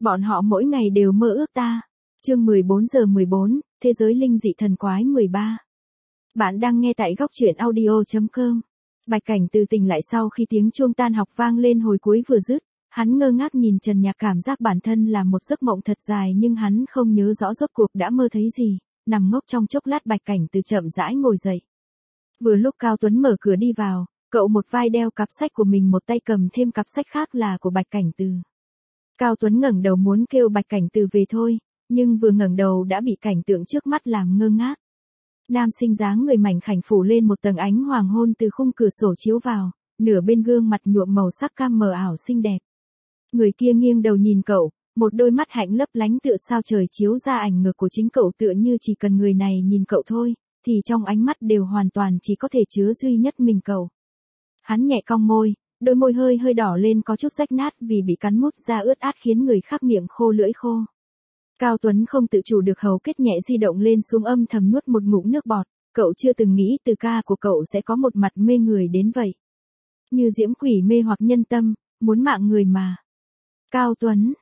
Bọn họ mỗi ngày đều mơ ước ta. Chương 14:14, Thế giới linh dị thần quái 13. Bạn đang nghe tại góc truyện audio.com. Bạch Cảnh Từ tỉnh lại sau khi tiếng chuông tan học vang lên hồi cuối vừa dứt, hắn ngơ ngác nhìn trần nhà, cảm giác bản thân là một giấc mộng thật dài nhưng hắn không nhớ rõ rốt cuộc đã mơ thấy gì. Nằm ngốc trong chốc lát, Bạch Cảnh Từ chậm rãi ngồi dậy. Vừa lúc Cao Tuấn mở cửa đi vào, cậu một vai đeo cặp sách của mình, một tay cầm thêm cặp sách khác là của Bạch Cảnh Từ. Cao Tuấn ngẩng đầu muốn kêu Bạch Cảnh Từ về thôi, nhưng vừa ngẩng đầu đã bị cảnh tượng trước mắt làm ngơ ngác. Nam sinh dáng người mảnh khảnh phủ lên một tầng ánh hoàng hôn từ khung cửa sổ chiếu vào, nửa bên gương mặt nhuộm màu sắc cam mờ ảo xinh đẹp. Người kia nghiêng đầu nhìn cậu, một đôi mắt hạnh lấp lánh tựa sao trời chiếu ra ảnh ngược của chính cậu, tựa như chỉ cần người này nhìn cậu thôi, thì trong ánh mắt đều hoàn toàn chỉ có thể chứa duy nhất mình cậu. Hắn nhẹ cong môi, đôi môi hơi hơi đỏ lên, có chút rách nát vì bị cắn mút ra ướt át khiến người khác miệng khô lưỡi khô. Cao Tuấn không tự chủ được hầu kết nhẹ di động lên xuống, âm thầm nuốt một ngụm nước bọt, cậu chưa từng nghĩ từ ca của cậu sẽ có một mặt mê người đến vậy. Như diễm quỷ mê hoặc nhân tâm, muốn mạng người mà. Cao Tuấn,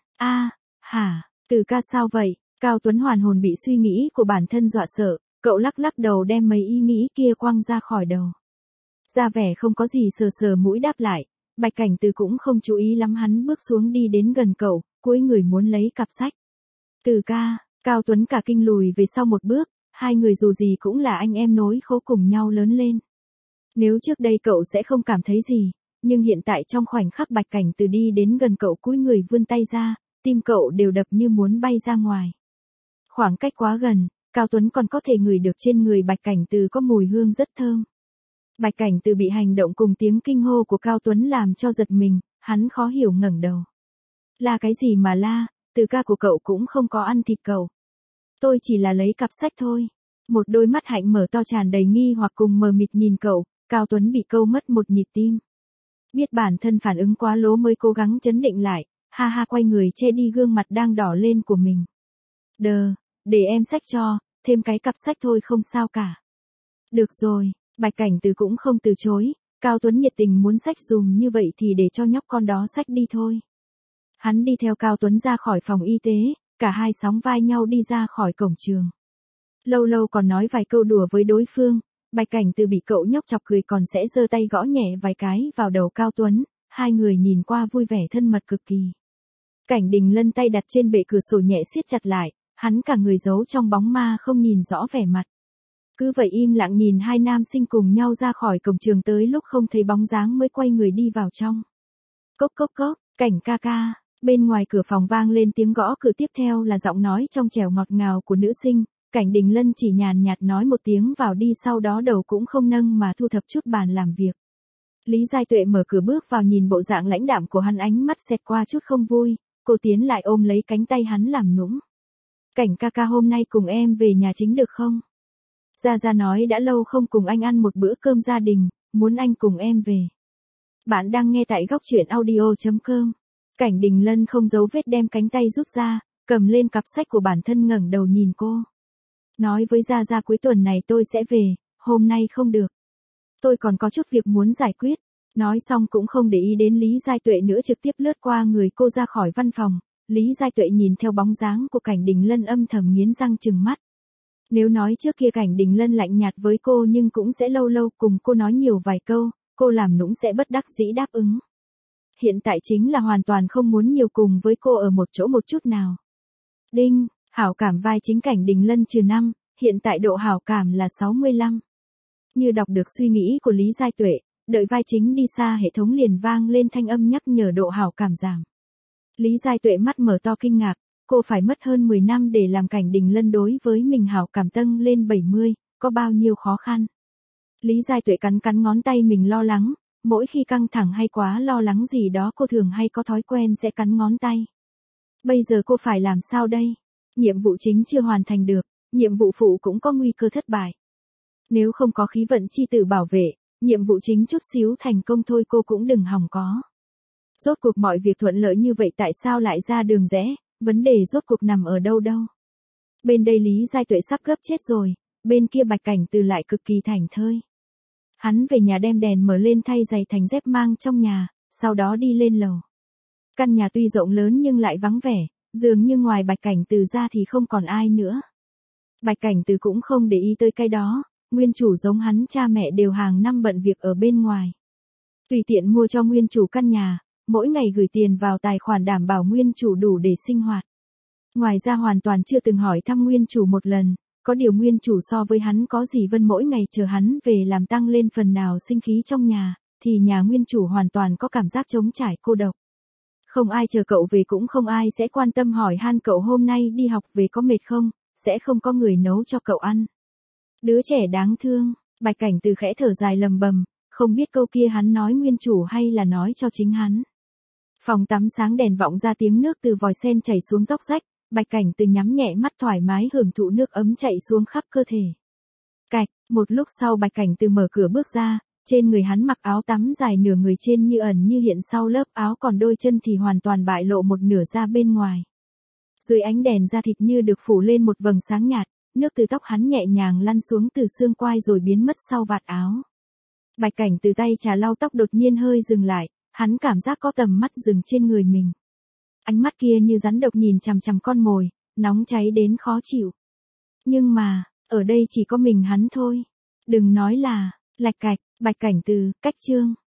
hả, từ ca sao vậy? Cao Tuấn hoàn hồn bị suy nghĩ của bản thân dọa sợ, cậu lắc lắc đầu đem mấy ý nghĩ kia quăng ra khỏi đầu. Ra vẻ không có gì, sờ sờ mũi đáp lại. Bạch Cảnh Từ cũng không chú ý lắm, hắn bước xuống đi đến gần cậu, cúi người muốn lấy cặp sách. Từ ca, Cao Tuấn cả kinh lùi về sau một bước, hai người dù gì cũng là anh em nối khố cùng nhau lớn lên. Nếu trước đây cậu sẽ không cảm thấy gì, nhưng hiện tại trong khoảnh khắc Bạch Cảnh Từ đi đến gần cậu, cúi người vươn tay ra, tim cậu đều đập như muốn bay ra ngoài. Khoảng cách quá gần, Cao Tuấn còn có thể ngửi được trên người Bạch Cảnh Từ có mùi hương rất thơm. Bạch Cảnh Từ bị hành động cùng tiếng kinh hô của Cao Tuấn làm cho giật mình, hắn khó hiểu ngẩng đầu. La cái gì mà la, từ ca của cậu cũng không có ăn thịt cậu. Tôi chỉ là lấy cặp sách thôi. Một đôi mắt hạnh mở to tràn đầy nghi hoặc cùng mờ mịt nhìn cậu, Cao Tuấn bị câu mất một nhịp tim. Biết bản thân phản ứng quá lố mới cố gắng trấn định lại, ha ha quay người che đi gương mặt đang đỏ lên của mình. Để em xách cho, thêm cái cặp sách thôi không sao cả. Được rồi. Bạch Cảnh Từ cũng không từ chối, Cao Tuấn nhiệt tình muốn xách dùm như vậy thì để cho nhóc con đó xách đi thôi. Hắn đi theo Cao Tuấn ra khỏi phòng y tế, cả hai sóng vai nhau đi ra khỏi cổng trường. Lâu lâu còn nói vài câu đùa với đối phương, Bạch Cảnh Từ bị cậu nhóc chọc cười còn sẽ giơ tay gõ nhẹ vài cái vào đầu Cao Tuấn, hai người nhìn qua vui vẻ thân mật cực kỳ. Cảnh Đình Lân tay đặt trên bệ cửa sổ nhẹ siết chặt lại, hắn cả người giấu trong bóng ma không nhìn rõ vẻ mặt. Cứ vậy im lặng nhìn hai nam sinh cùng nhau ra khỏi cổng trường, tới lúc không thấy bóng dáng mới quay người đi vào trong. Cốc cốc cốc, Cảnh ca ca, bên ngoài cửa phòng vang lên tiếng gõ cửa, tiếp theo là giọng nói trong trẻo ngọt ngào của nữ sinh. Cảnh Đình Lân chỉ nhàn nhạt nói một tiếng vào đi, sau đó đầu cũng không nâng mà thu thập chút bàn làm việc. Lý Giai Tuệ mở cửa bước vào, nhìn bộ dạng lãnh đạm của hắn, ánh mắt xẹt qua chút không vui, cô tiến lại ôm lấy cánh tay hắn làm nũng. Cảnh ca ca, hôm nay cùng em về nhà chính được không? Gia nói đã lâu không cùng anh ăn một bữa cơm gia đình, muốn anh cùng em về. Bạn đang nghe tại góc truyện audio.com. Cảnh Đình Lân không giấu vết đem cánh tay rút ra, cầm lên cặp sách của bản thân, ngẩng đầu nhìn cô. Nói với Gia cuối tuần này tôi sẽ về, hôm nay không được. Tôi còn có chút việc muốn giải quyết. Nói xong cũng không để ý đến Lý Giai Tuệ nữa, trực tiếp lướt qua người cô ra khỏi văn phòng. Lý Giai Tuệ nhìn theo bóng dáng của Cảnh Đình Lân âm thầm nghiến răng trừng mắt. Nếu nói trước kia Cảnh Đình Lân lạnh nhạt với cô nhưng cũng sẽ lâu lâu cùng cô nói nhiều vài câu, cô làm nũng sẽ bất đắc dĩ đáp ứng. Hiện tại chính là hoàn toàn không muốn nhiều cùng với cô ở một chỗ một chút nào. Đinh, hảo cảm vai chính Cảnh Đình Lân -5, hiện tại độ hảo cảm là 65. Như đọc được suy nghĩ của Lý Giai Tuệ, đợi vai chính đi xa hệ thống liền vang lên thanh âm nhắc nhở độ hảo cảm giảm. Lý Giai Tuệ mắt mở to kinh ngạc. Cô phải mất hơn 10 năm để làm Cảnh Đình Lân đối với mình hảo cảm tăng lên 70, có bao nhiêu khó khăn. Lý Giai Tuệ cắn ngón tay mình, lo lắng, mỗi khi căng thẳng hay quá lo lắng gì đó cô thường hay có thói quen sẽ cắn ngón tay. Bây giờ cô phải làm sao đây? Nhiệm vụ chính chưa hoàn thành được, nhiệm vụ phụ cũng có nguy cơ thất bại. Nếu không có khí vận chi tử bảo vệ, nhiệm vụ chính chút xíu thành công thôi cô cũng đừng hòng có. Rốt cuộc mọi việc thuận lợi như vậy tại sao lại ra đường rẽ? Vấn đề rốt cuộc nằm ở đâu? Bên đây Lý Giai Tuệ sắp gấp chết rồi, bên kia Bạch Cảnh Từ lại cực kỳ thảnh thơi. Hắn về nhà đem đèn mở lên, thay giày thành dép mang trong nhà, sau đó đi lên lầu. Căn nhà tuy rộng lớn nhưng lại vắng vẻ, Dường như ngoài Bạch Cảnh Từ ra thì không còn ai nữa. Bạch Cảnh Từ cũng không để ý tới cái đó, nguyên chủ giống hắn cha mẹ đều hàng năm bận việc ở bên ngoài. Tùy tiện mua cho nguyên chủ căn nhà, mỗi ngày gửi tiền vào tài khoản đảm bảo nguyên chủ đủ để sinh hoạt. Ngoài ra hoàn toàn chưa từng hỏi thăm nguyên chủ một lần, có điều nguyên chủ so với hắn có gì Vân mỗi ngày chờ hắn về làm tăng lên phần nào sinh khí trong nhà, thì nhà nguyên chủ hoàn toàn có cảm giác trống trải cô độc. Không ai chờ cậu về cũng không ai sẽ quan tâm hỏi han cậu hôm nay đi học về có mệt không, sẽ không có người nấu cho cậu ăn. Đứa trẻ đáng thương, Bạch Cảnh Từ khẽ thở dài lầm bầm, không biết câu kia hắn nói nguyên chủ hay là nói cho chính hắn. Phòng tắm sáng đèn vọng ra tiếng nước từ vòi sen chảy xuống róc rách, Bạch Cảnh Từ nhắm nhẹ mắt thoải mái hưởng thụ nước ấm chạy xuống khắp cơ thể. Cạch, một lúc sau Bạch Cảnh Từ mở cửa bước ra, trên người hắn mặc áo tắm dài nửa người trên như ẩn như hiện sau lớp áo còn đôi chân thì hoàn toàn bại lộ một nửa ra bên ngoài. Dưới ánh đèn da thịt như được phủ lên một vầng sáng nhạt, nước từ tóc hắn nhẹ nhàng lăn xuống từ xương quai rồi biến mất sau vạt áo. Bạch Cảnh Từ tay trà lau tóc đột nhiên hơi dừng lại, hắn cảm giác có tầm mắt dừng trên người mình. Ánh mắt kia như rắn độc nhìn chằm chằm con mồi, nóng cháy đến khó chịu. Nhưng mà, ở đây chỉ có mình hắn thôi. Đừng nói là, lạch cạch, Bạch Cảnh Từ, cách chương.